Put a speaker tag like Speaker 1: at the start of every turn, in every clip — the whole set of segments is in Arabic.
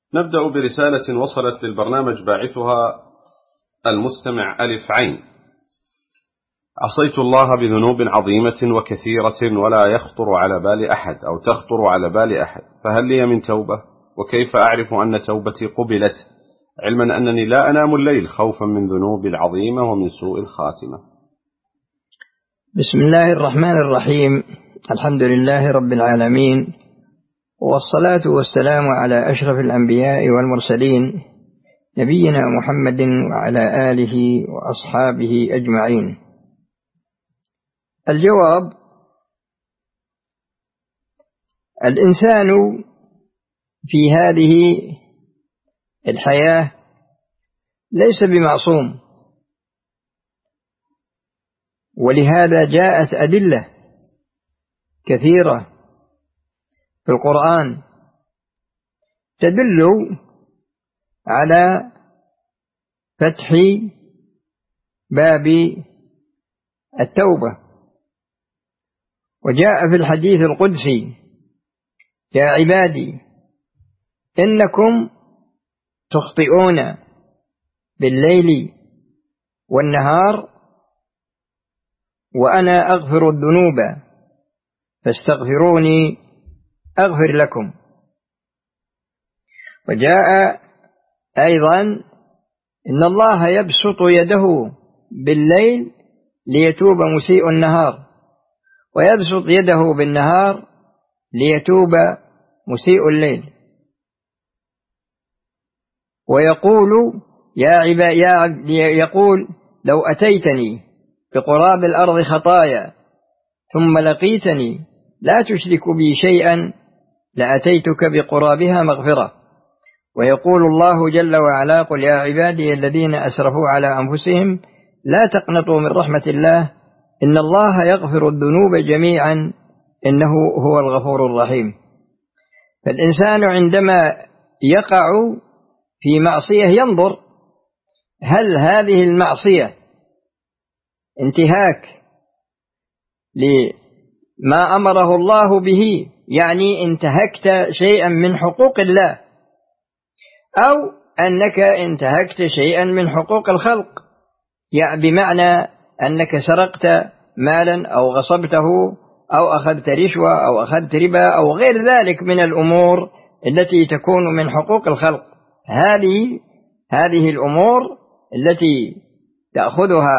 Speaker 1: نبدأ برسالة وصلت للبرنامج باعثها المستمع ألف عين. عصيت الله بذنوب عظيمة وكثيرة ولا يخطر على بال أحد أو تخطر على بال أحد، فهل لي من توبة؟ وكيف أعرف أن توبتي قبلت، علما أنني لا أنام الليل خوفا من ذنوب العظيمة ومن سوء الخاتمة؟
Speaker 2: بسم الله الرحمن الرحيم. الحمد لله رب العالمين، والصلاة والسلام على أشرف الأنبياء والمرسلين نبينا محمد وعلى آله وأصحابه أجمعين. الجواب: الإنسان في هذه الحياة ليس بمعصوم، ولهذا جاءت أدلة كثيرة في القرآن تدل على فتح باب التوبة. وجاء في الحديث القدسي: يا عبادي إنكم تخطئون بالليل والنهار وأنا أغفر الذنوب فاستغفروني أغفر لكم. وجاء أيضا: إن الله يبسط يده بالليل ليتوب مسيء النهار، ويبسط يده بالنهار ليتوب مسيء الليل. ويقول يقول: لو أتيتني بقراب الأرض خطايا ثم لقيتني لا تشرك بي شيئا لأتيتك بقرابها مغفرة. ويقول الله جل وعلا: قل يا عبادي الذين أسرفوا على أنفسهم لا تقنطوا من رحمة الله إن الله يغفر الذنوب جميعا إنه هو الغفور الرحيم. فالإنسان عندما يقع في معصية ينظر هل هذه المعصية انتهاك لما أمره الله به، يعني انتهكت شيئا من حقوق الله، أو أنك انتهكت شيئا من حقوق الخلق، يعني بمعنى أنك سرقت مالا أو غصبته أو أخذت رشوة أو أخذت ربا أو غير ذلك من الأمور التي تكون من حقوق الخلق. هذه الأمور التي تأخذها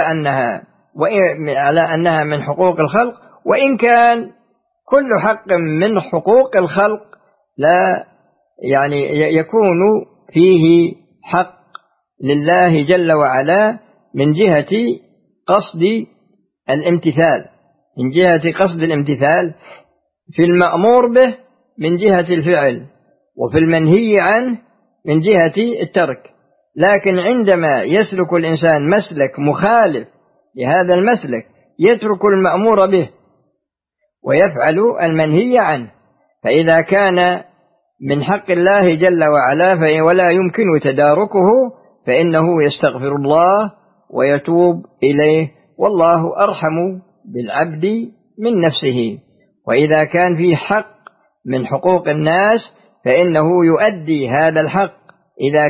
Speaker 2: على أنها من حقوق الخلق، وإن كان كل حق من حقوق الخلق لا يعني يكون فيه حق لله جل وعلا من جهة قصد الامتثال في المأمور به من جهة الفعل، وفي المنهي عنه من جهة الترك. لكن عندما يسلك الإنسان مسلك مخالف لهذا المسلك يترك المأمور به ويفعل المنهي عنه، فإذا كان من حق الله جل وعلا ولا يمكن تداركه فإنه يستغفر الله ويتوب إليه، والله أرحم بالعبد من نفسه. وإذا كان في حق من حقوق الناس فإنه يؤدي هذا الحق إذا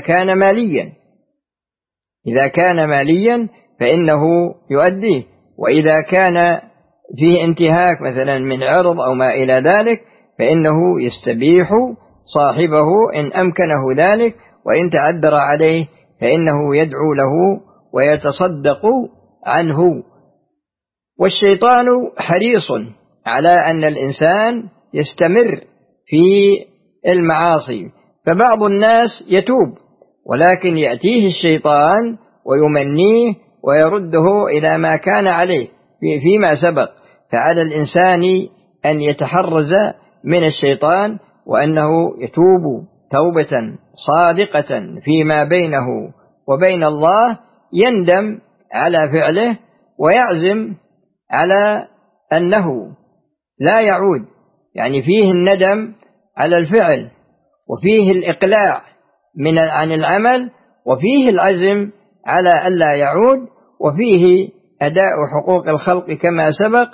Speaker 2: كان ماليا فإنه يؤديه، وإذا كان فيه انتهاك مثلا من عرض أو ما إلى ذلك فإنه يستبيح صاحبه إن أمكنه ذلك، وإن تعذر عليه فإنه يدعو له ويتصدق عنه. والشيطان حريص على أن الإنسان يستمر في المعاصي، فبعض الناس يتوب ولكن يأتيه الشيطان ويمنيه ويرده إلى ما كان عليه فيما سبق. فعلى الإنسان أن يتحرز من الشيطان، وأنه يتوب توبة صادقة فيما بينه وبين الله، يندم على فعله ويعزم على أنه لا يعود، يعني فيه الندم على الفعل وفيه الإقلاع عن العمل وفيه العزم على ألا يعود، وفيه أداء حقوق الخلق كما سبق.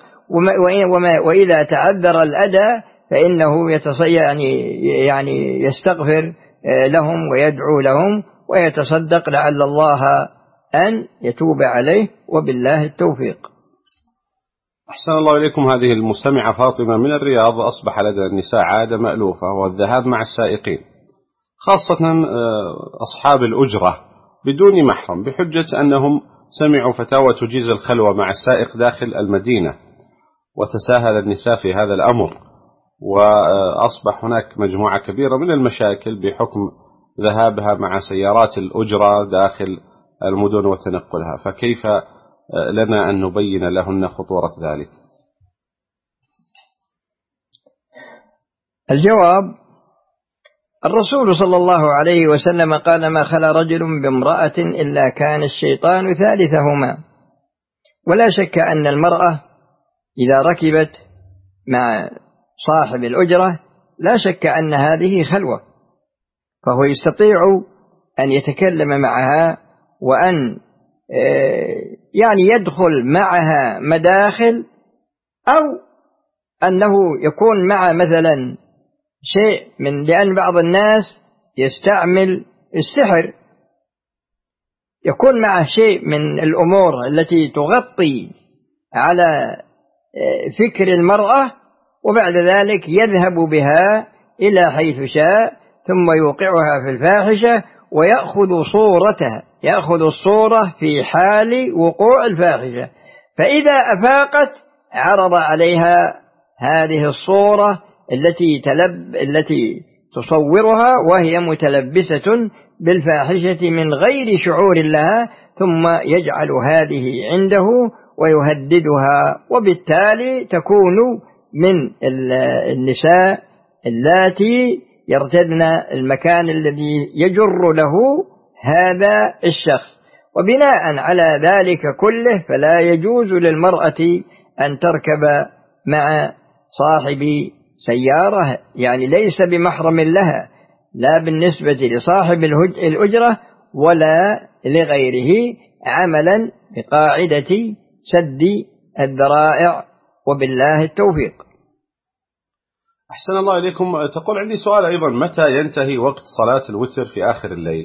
Speaker 2: وإذا تعذر الأداء فإنه يعني يستغفر لهم ويدعو لهم ويتصدق لعل الله أن يتوب عليه، وبالله التوفيق.
Speaker 1: أحسن الله إليكم. هذه المستمعة فاطمة من الرياض: أصبح لدى النساء عادة مألوفة وهو الذهاب مع السائقين خاصة أصحاب الأجرة بدون محرم، بحجة أنهم سمعوا فتاوى تجيز الخلوة مع السائق داخل المدينة، وتساهل النساء في هذا الأمر، وأصبح هناك مجموعة كبيرة من المشاكل بحكم ذهابها مع سيارات الأجرة داخل المدن وتنقلها، فكيف لنا أن نبين لهن خطورة ذلك؟
Speaker 2: الجواب: الرسول صلى الله عليه وسلم قال: ما خلا رجل بامرأة إلا كان الشيطان ثالثهما. ولا شك أن المرأة إذا ركبت مع صاحب الأجرة لا شك أن هذه خلوة، فهو يستطيع أن يتكلم معها وأن يعني يدخل معها مداخل، أو أنه يكون مع مثلا شيء لأن بعض الناس يستعمل السحر، يكون معه شيء من الأمور التي تغطي على فكر المرأة، وبعد ذلك يذهب بها إلى حيث شاء ثم يوقعها في الفاحشة ويأخذ صورتها، يأخذ الصورة في حال وقوع الفاحشة، فإذا أفاقت عرض عليها هذه الصورة التي تصورها وهي متلبسة بالفاحشة من غير شعور لها، ثم يجعل هذه عنده ويهددها، وبالتالي تكون من النساء اللاتي يرتدن المكان الذي يجر له هذا الشخص. وبناء على ذلك كله فلا يجوز للمرأة أن تركب مع صاحب سيارة، يعني ليس بمحرم لها، لا بالنسبة لصاحب الأجرة ولا لغيره، عملا بقاعدة سد الذرائع، وبالله التوفيق.
Speaker 1: أحسن الله إليكم. تقول: عندي سؤال أيضا: متى ينتهي وقت صلاة الوتر في آخر الليل؟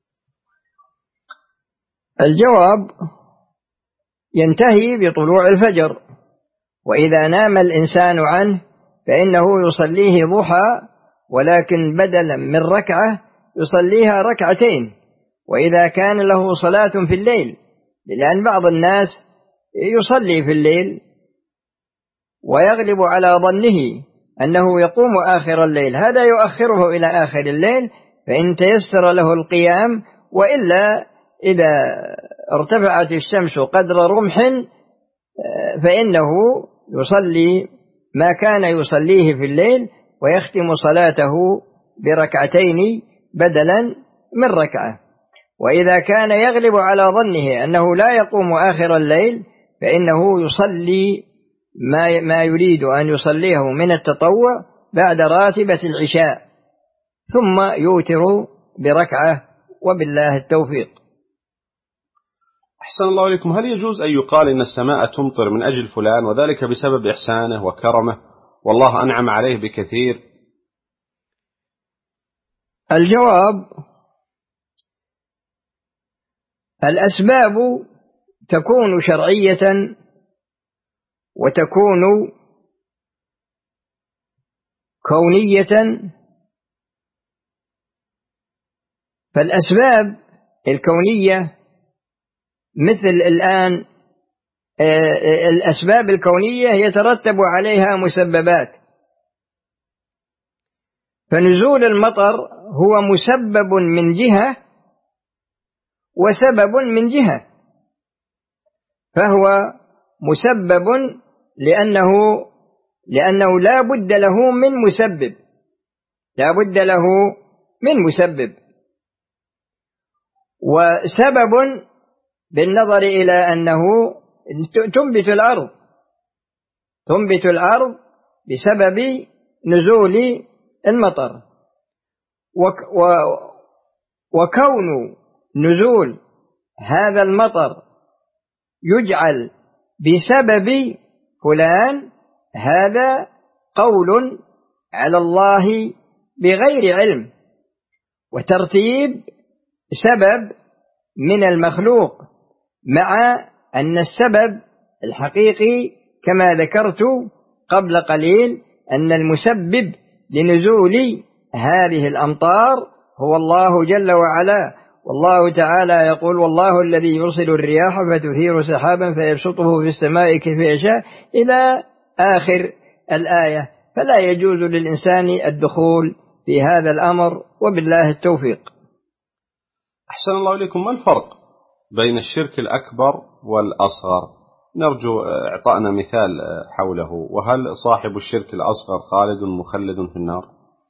Speaker 2: الجواب: ينتهي بطلوع الفجر، وإذا نام الإنسان عنه فإنه يصليه ضحى، ولكن بدلا من ركعة يصليها ركعتين. وإذا كان له صلاة في الليل، لأن بعض الناس يصلي في الليل ويغلب على ظنه أنه يقوم آخر الليل، هذا يؤخره إلى آخر الليل فإن تيسر له القيام، وإلا إذا ارتفعت الشمس قدر رمح فإنه يصلي ما كان يصليه في الليل ويختم صلاته بركعتين بدلا من ركعة. وإذا كان يغلب على ظنه أنه لا يقوم آخر الليل فإنه يصلي ما يريد أن يصليه من التطوع بعد راتبة العشاء، ثم يوتر بركعة، وبالله التوفيق.
Speaker 1: أحسن الله إليكم. هل يجوز أن يقال إن السماء تمطر من أجل فلان وذلك بسبب إحسانه وكرمه والله أنعم عليه بكثير؟
Speaker 2: الجواب: الأسباب تكون شرعية وتكون كونية. فالأسباب الكونية مثل الآن الأسباب الكونية يترتب عليها مسببات، فنزول المطر هو مسبب من جهة وسبب من جهة، فهو مسبب لأنه لا بد له من مسبب، لا بد له من مسبب، وسبب بالنظر إلى أنه تنبت الأرض بسبب نزول المطر، وكون نزول هذا المطر يجعل بسبب فلان هذا قول على الله بغير علم، وترتيب سبب من المخلوق، مع أن السبب الحقيقي كما ذكرت قبل قليل أن المسبب لنزول هذه الأمطار هو الله جل وعلا. والله تعالى يقول: والله الذي يرسل الرياح فتثير سحابا فيبسطه في السماء كيف يشاء إلى آخر الآية. فلا يجوز للإنسان الدخول في هذا الأمر، وبالله التوفيق.
Speaker 1: أحسن الله إليكم. ما الفرق بين الشرك الأكبر والأصغر؟ نرجو إعطائنا مثال حوله. وهل صاحب الشرك الأصغر خالد مخلد في النار؟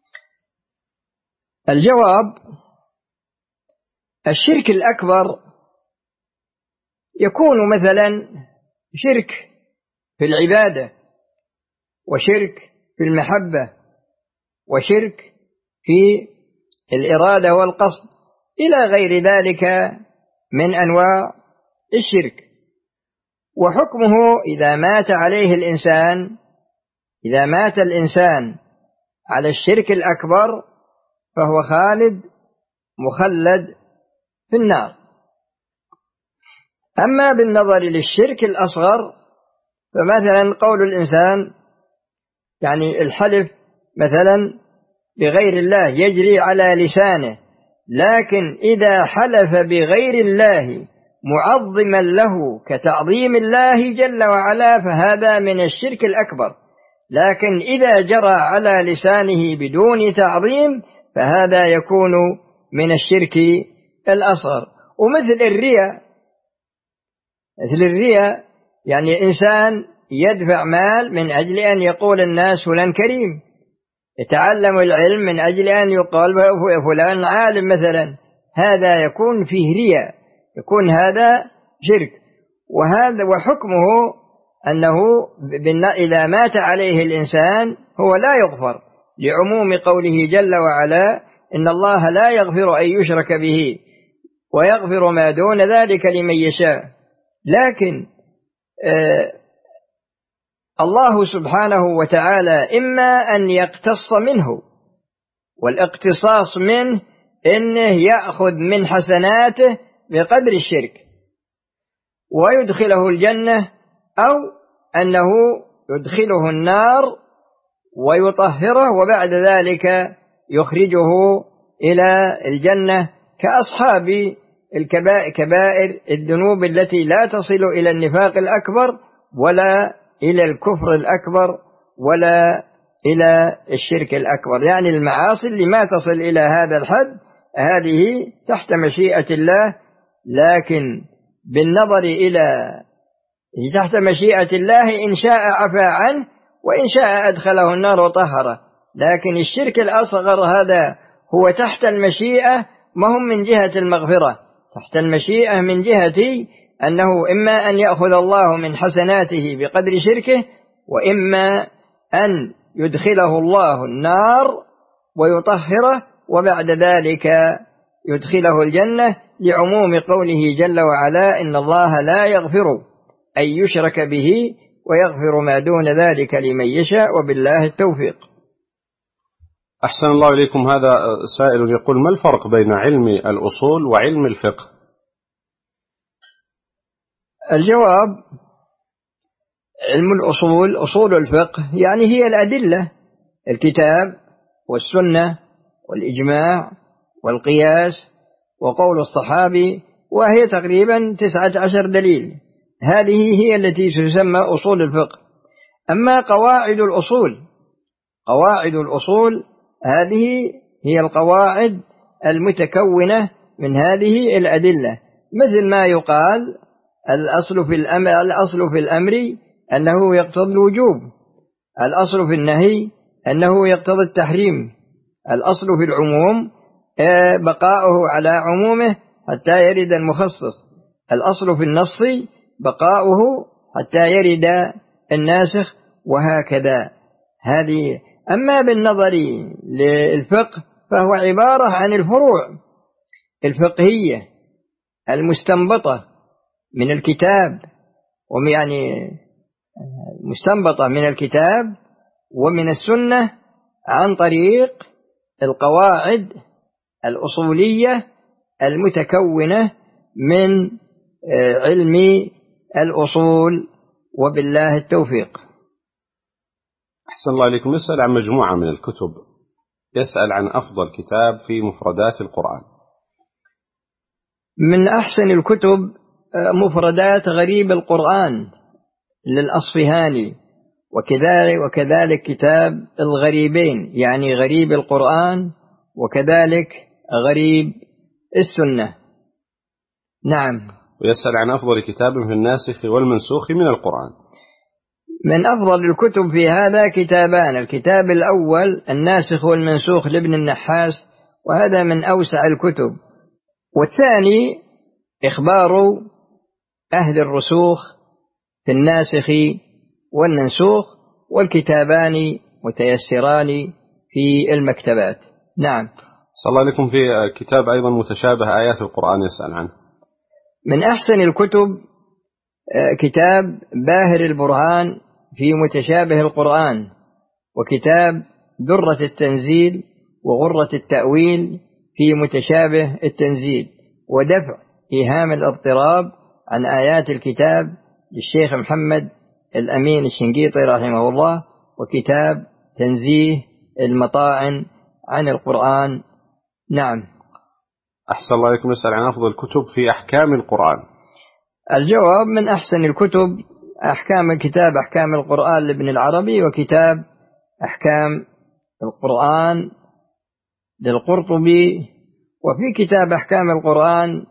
Speaker 2: الجواب: الشرك الأكبر يكون مثلا شرك في العبادة، وشرك في المحبة، وشرك في الإرادة والقصد، إلى غير ذلك من أنواع الشرك. وحكمه إذا مات عليه الإنسان، إذا مات الإنسان على الشرك الأكبر فهو خالد مخلد في النار. أما بالنظر للشرك الأصغر فمثلا قول الإنسان، يعني الحلف مثلا بغير الله يجري على لسانه، لكن إذا حلف بغير الله معظما له كتعظيم الله جل وعلا فهذا من الشرك الأكبر. لكن إذا جرى على لسانه بدون تعظيم فهذا يكون من الشرك الأصغر. ومثل الرياء، مثل الرياء يعني إنسان يدفع مال من أجل أن يقول الناس فلان كريم، يتعلم العلم من أجل أن يقال فلان عالم مثلا، هذا يكون فيه رياء، يكون هذا شرك. وهذا وحكمه أنه إذا مات عليه الإنسان هو لا يغفر، لعموم قوله جل وعلا: إن الله لا يغفر أن يشرك به ويغفر ما دون ذلك لمن يشاء. لكن الله سبحانه وتعالى إما أن يقتص منه، والاقتصاص منه إنه يأخذ من حسناته بقدر الشرك ويدخله الجنة، أو أنه يدخله النار ويطهره وبعد ذلك يخرجه إلى الجنة، كأصحاب كبائر الذنوب التي لا تصل إلى النفاق الأكبر ولا إلى الكفر الأكبر ولا إلى الشرك الأكبر. يعني المعاصي اللي ما تصل إلى هذا الحد هذه تحت مشيئة الله، لكن بالنظر إلى تحت مشيئة الله إن شاء عفا عنه وإن شاء أدخله النار وطهره. لكن الشرك الأصغر هذا هو تحت المشيئة، ما هم من جهة المغفرة، تحت المشيئة من جهة أنه إما أن يأخذ الله من حسناته بقدر شركه، وإما أن يدخله الله النار ويطهره وبعد ذلك يدخله الجنة، لعموم قوله جل وعلا: إن الله لا يغفر أن يشرك به ويغفر ما دون ذلك لمن يشاء، وبالله التوفيق.
Speaker 1: أحسن الله إليكم. هذا سائل يقول: ما الفرق بين علم الأصول وعلم الفقه؟
Speaker 2: الجواب: علم الأصول، أصول الفقه يعني هي الأدلة، الكتاب والسنة والإجماع والقياس وقول الصحابي، وهي تقريبا 19 دليل. هذه هي التي تسمى أصول الفقه. أما قواعد الأصول، قواعد الأصول هذه هي القواعد المتكونة من هذه الأدلة، مثل ما يقال: الأصل في الأمر أنه يقتضي الوجوب، الأصل في النهي أنه يقتضي التحريم، الأصل في العموم بقاؤه على عمومه حتى يرد المخصص، الأصل في النص بقاؤه حتى يرد الناسخ، وهكذا. هذه. أما بالنظر للفقه فهو عبارة عن الفروع الفقهية المستنبطة من الكتاب، ويعني مستنبطة من الكتاب ومن السنة عن طريق القواعد الأصولية المتكونة من علم الأصول، وبالله التوفيق.
Speaker 1: أحسن الله إليكم. يسأل عن مجموعة من الكتب، يسأل عن أفضل كتاب في مفردات القرآن.
Speaker 2: من أحسن الكتب مفردات غريب القرآن للأصفهاني، وكذلك كتاب الغريبين، يعني غريب القرآن وكذلك غريب السنة. نعم.
Speaker 1: ويسأل عن أفضل كتاب في الناسخ والمنسوخ من القرآن.
Speaker 2: من أفضل الكتب في هذا كتابان: الكتاب الأول الناسخ والمنسوخ لابن النحاس، وهذا من أوسع الكتب، والثاني إخبار أهل الرسوخ في الناسخ والمنسوخ، والكتابان متيسران في المكتبات. نعم.
Speaker 1: صلى الله عليكم. في كتاب أيضا متشابه آيات القرآن يسأل عنه.
Speaker 2: من أحسن الكتب كتاب باهر البرهان في متشابه القرآن، وكتاب درة التنزيل وغرة التأويل في متشابه التنزيل، ودفع إيهام الاضطراب عن آيات الكتاب للشيخ محمد الأمين الشنقيطي رحمه الله، وكتاب تنزيه المطاعن عن القرآن. نعم.
Speaker 1: أحسن الله إليكم. يسأل عن أفضل الكتب في أحكام القرآن.
Speaker 2: الجواب: من أحسن الكتب كتاب أحكام القرآن لابن العربي، وكتاب أحكام القرآن للقرطبي، وفي كتاب أحكام القرآن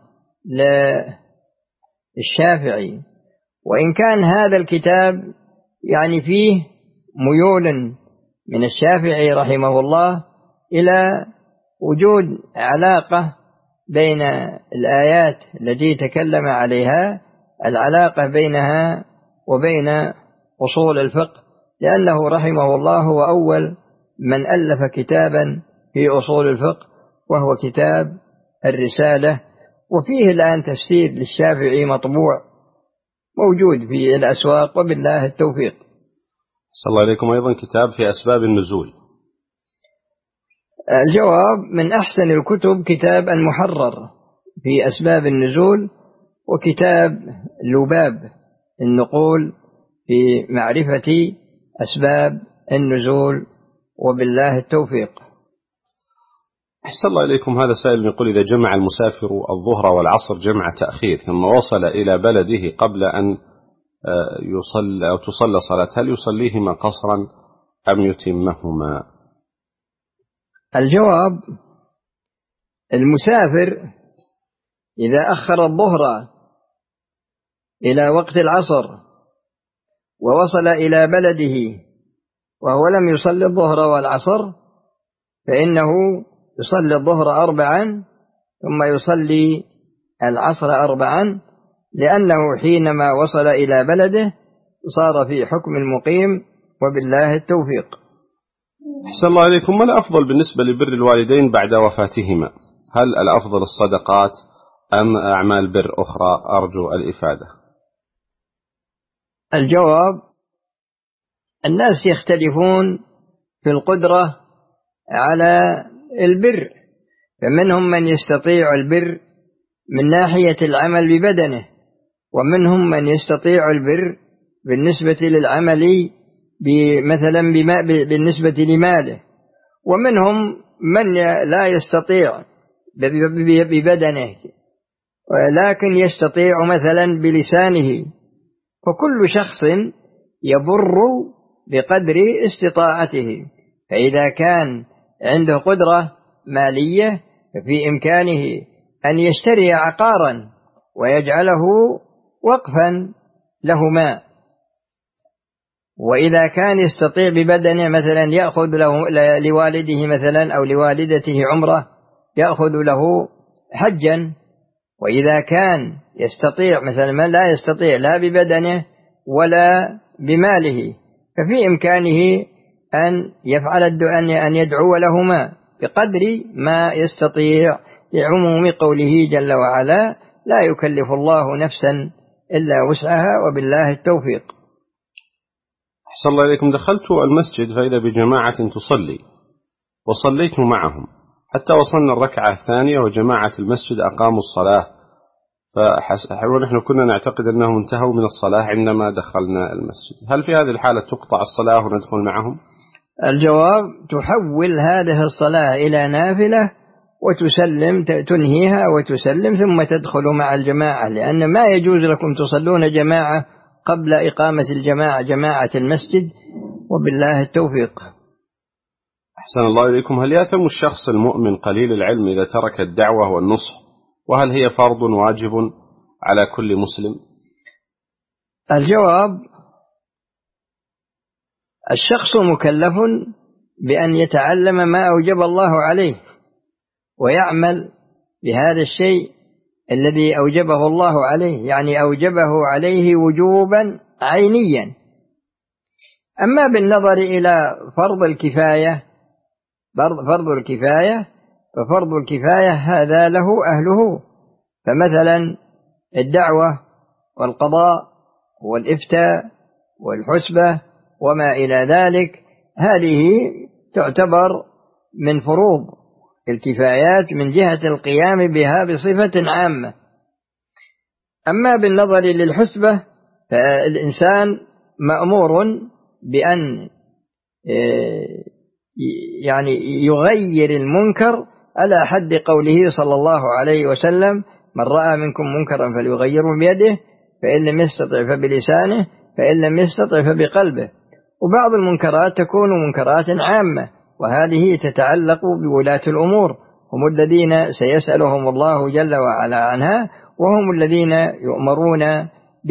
Speaker 2: للشافعي. وإن كان هذا الكتاب يعني فيه ميول من الشافعي رحمه الله إلى وجود علاقة بين الآيات التي تكلم عليها، العلاقة بينها وبين أصول الفقه، لأنه رحمه الله هو أول من ألف كتابا في أصول الفقه، وهو كتاب الرسالة، وفيه الآن تفسير للشافعي مطبوع موجود في الأسواق، وبالله التوفيق.
Speaker 1: صلى الله عليكم. أيضا كتاب في أسباب النزول.
Speaker 2: الجواب: من أحسن الكتب كتاب المحرر في أسباب النزول، وكتاب لباب النقول في معرفة أسباب النزول، وبالله التوفيق.
Speaker 1: أحسن الله إليكم. هذا سائل يقول: إذا جمع المسافر الظهر والعصر جمع تأخير ثم وصل إلى بلده قبل أن يصلى أو تصلى صلاة، هل يصليهما قصرا أم يتمهما؟
Speaker 2: الجواب: المسافر إذا أخر الظهر إلى وقت العصر ووصل إلى بلده وهو لم يصلي الظهر والعصر، فإنه يصلي الظهر 4 ثم يصلي العصر 4، لأنه حينما وصل إلى بلده صار في حكم المقيم، وبالله التوفيق.
Speaker 1: أحسن الله عليكم. ما الأفضل بالنسبة لبر الوالدين بعد وفاتهما؟ هل الأفضل الصدقات أم أعمال بر أخرى؟ أرجو الإفادة.
Speaker 2: الجواب: الناس يختلفون في القدرة على البر، فمنهم من يستطيع البر من ناحية العمل ببدنه، ومنهم من يستطيع البر بالنسبة للعمل مثلا بالنسبة لماله، ومنهم من لا يستطيع ببدنه ولكن يستطيع مثلا بلسانه، فكل شخص يبر بقدر استطاعته. فإذا كان عنده قدرة مالية ففي إمكانه أن يشتري عقارا ويجعله وقفا لهما، وإذا كان يستطيع ببدنه مثلا يأخذ لوالده مثلا أو لوالدته عمره، يأخذ له حجا. وإذا كان يستطيع مثلا من لا يستطيع لا ببدنه ولا بماله، ففي إمكانه أن يفعل أن يدعو لهما بقدر ما يستطيع، لعموم قوله جل وعلا: لا يكلف الله نفسا إلا وسعها، وبالله التوفيق.
Speaker 1: أحسن الله إليكم. دخلت المسجد فإذا بجماعة تصلي وصليت معهم، حتى وصلنا الركعة الثانية وجماعة المسجد أقاموا الصلاة، ونحن كنا نعتقد أنهم انتهوا من الصلاة عندما دخلنا المسجد. هل في هذه الحالة تقطع الصلاة وندخل معهم؟
Speaker 2: الجواب: تحول هذه الصلاة إلى نافلة وتسلم، تنهيها وتسلم ثم تدخل مع الجماعة، لأن ما يجوز لكم تصلون جماعة قبل إقامة الجماعة، جماعة المسجد، وبالله التوفيق.
Speaker 1: أحسن الله إليكم. هل يأثم الشخص المؤمن قليل العلم إذا ترك الدعوة والنصح، وهل هي فرض واجب على كل مسلم؟
Speaker 2: الجواب: الشخص مكلف بأن يتعلم ما أوجب الله عليه ويعمل بهذا الشيء الذي أوجبه الله عليه، يعني أوجبه عليه وجوبا عينيا. أما بالنظر إلى فرض الكفاية ففرض الكفاية هذا له أهله، فمثلا الدعوة والقضاء والإفتاء والحسبة وما إلى ذلك، هذه تعتبر من فروض الكفايات من جهة القيام بها بصفة عامة. أما بالنظر للحسبة فالإنسان مأمور بأن يعني يغير المنكر على حد قوله صلى الله عليه وسلم: من رأى منكم منكرا فليغيره بيده، فإن لم يستطع فبلسانه، فإن لم يستطع فبقلبه. وبعض المنكرات تكون منكرات عامة، وهذه تتعلق بولاة الأمور، هم الذين سيسألهم الله جل وعلا عنها، وهم الذين يؤمرون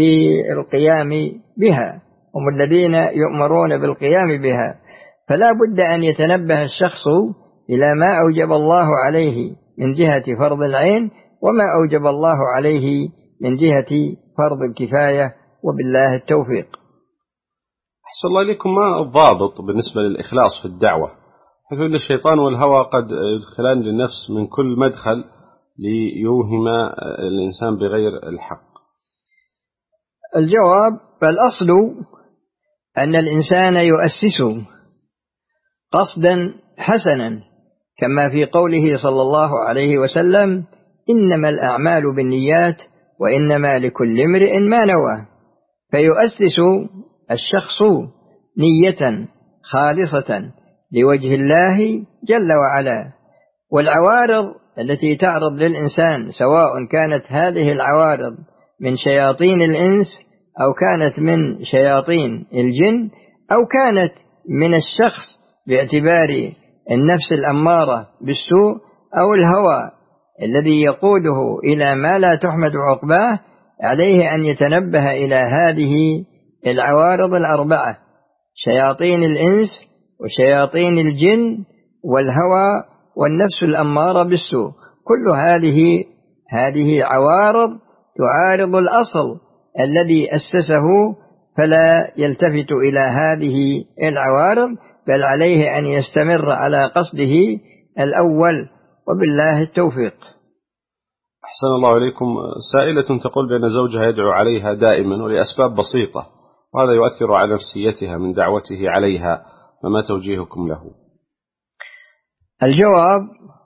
Speaker 2: بالقيام بها. فلا بد أن يتنبه الشخص إلى ما أوجب الله عليه من جهة فرض العين، وما أوجب الله عليه من جهة فرض الكفاية، وبالله التوفيق.
Speaker 1: أحسن الله إليكم. ما الضابط بالنسبة للإخلاص في الدعوة، حيث أن الشيطان والهوى قد يدخلان للنفس من كل مدخل ليوهم الإنسان بغير الحق؟
Speaker 2: الجواب: فالأصل أن الإنسان يؤسس قصدا حسنا، كما في قوله صلى الله عليه وسلم: إنما الأعمال بالنيات وإنما لكل امرئ ما نوى. فيؤسس الشخص نية خالصة لوجه الله جل وعلا، والعوارض التي تعرض للإنسان، سواء كانت هذه العوارض من شياطين الإنس أو كانت من شياطين الجن أو كانت من الشخص باعتبار النفس الأمارة بالسوء أو الهوى الذي يقوده إلى ما لا تحمد عقباه، عليه أن يتنبه إلى هذه العوارض الأربعة: شياطين الإنس وشياطين الجن والهوى والنفس الأمارة بالسوء. كل هذه عوارض تعارض الأصل الذي أسسه، فلا يلتفت إلى هذه العوارض، بل عليه أن يستمر على قصده الأول، وبالله التوفيق.
Speaker 1: أحسن الله إليكم. سائلة تقول بأن زوجها يدعو عليها دائما ولأسباب بسيطة، وهذا يؤثر على نفسيتها من دعوته عليها، فما توجيهكم له؟
Speaker 2: الجواب: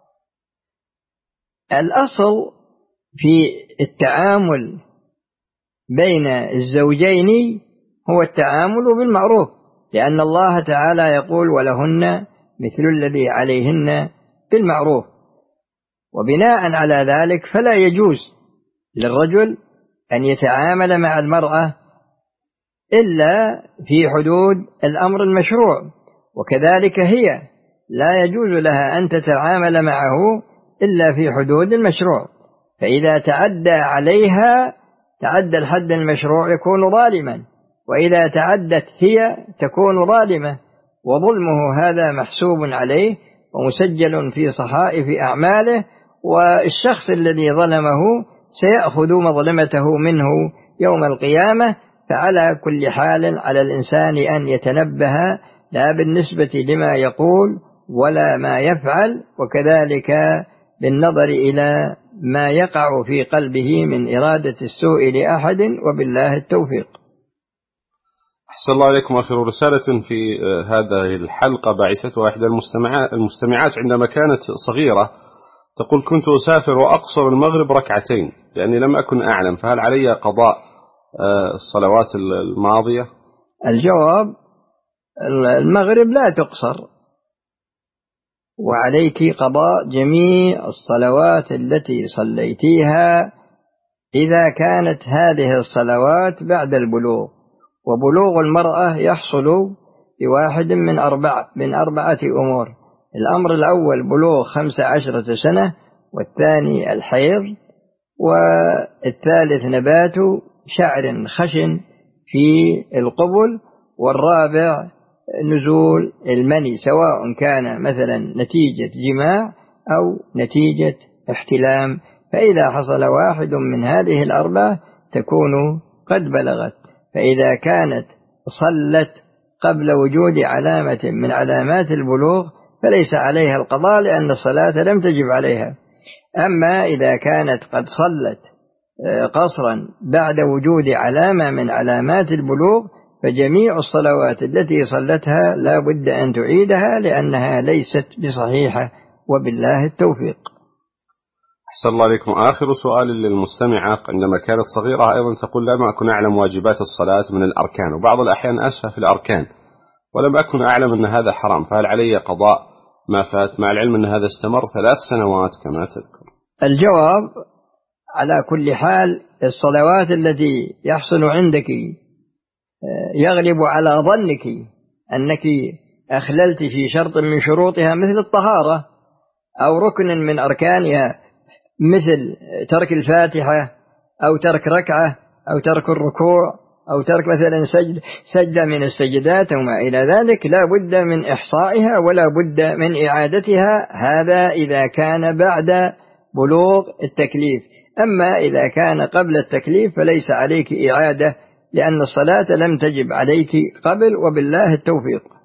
Speaker 2: الأصل في التعامل بين الزوجين هو التعامل بالمعروف، لأن الله تعالى يقول: ولهن مثل الذي عليهن بالمعروف. وبناء على ذلك فلا يجوز للرجل أن يتعامل مع المرأة إلا في حدود الأمر المشروع، وكذلك هي لا يجوز لها أن تتعامل معه إلا في حدود المشروع. فإذا تعدى عليها تعدى الحد المشروع يكون ظالما، وإذا تعدت هي تكون ظالمة، وظلمه هذا محسوب عليه ومسجل في صحائف أعماله، والشخص الذي ظلمه سيأخذ مظلمته منه يوم القيامة. فعلى كل حال على الإنسان أن يتنبه لا بالنسبة لما يقول ولا ما يفعل، وكذلك بالنظر إلى ما يقع في قلبه من إرادة السوء لأحد، وبالله التوفيق.
Speaker 1: أحسن الله عليكم. آخر رسالة في هذه الحلقة بعثتها إحدى المستمعات عندما كانت صغيرة، تقول: كنت أسافر وأقصر المغرب ركعتين لأني لم أكن أعلم، فهل علي قضاء الصلوات الماضية؟
Speaker 2: الجواب: المغرب لا تقصر، وعليك قضاء جميع الصلوات التي صليتيها إذا كانت هذه الصلوات بعد البلوغ. وبلوغ المرأة يحصل بواحد من أربعة أمور: الأمر الأول بلوغ 15 سنة، والثاني الحيض، والثالث نبات شعر خشن في القبل، والرابع نزول المني، سواء كان مثلا نتيجة جماع أو نتيجة احتلام. فإذا حصل واحد من هذه الأربعة تكون قد بلغت. فإذا كانت صلت قبل وجود علامة من علامات البلوغ فليس عليها القضاء، لأن الصلاة لم تجب عليها. أما إذا كانت قد صلت قصرا بعد وجود علامة من علامات البلوغ فجميع الصلوات التي صلتها لا بد أن تعيدها، لأنها ليست بصحيحة، وبالله التوفيق.
Speaker 1: أحسن الله عليكم. آخر سؤال للمستمعة، عندما كانت صغيرة أيضا تقول: لم أكن أعلم واجبات الصلاة من الأركان، وبعض الأحيان أسهى في الأركان ولم أكن أعلم أن هذا حرام، فهل علي قضاء ما فات مع العلم أن هذا استمر 3 سنوات كما تذكر؟
Speaker 2: الجواب: على كل حال الصلوات التي يحصل عندك يغلب على ظنك أنك أخللت في شرط من شروطها مثل الطهارة أو ركن من أركانها مثل ترك الفاتحة أو ترك ركعة أو ترك الركوع أو ترك مثلا سجدة من السجدات وما إلى ذلك، لا بد من إحصائها ولا بد من إعادتها. هذا إذا كان بعد بلوغ التكليف. أما إذا كان قبل التكليف فليس عليك إعادة، لأن الصلاة لم تجب عليك قبل، وبالله التوفيق.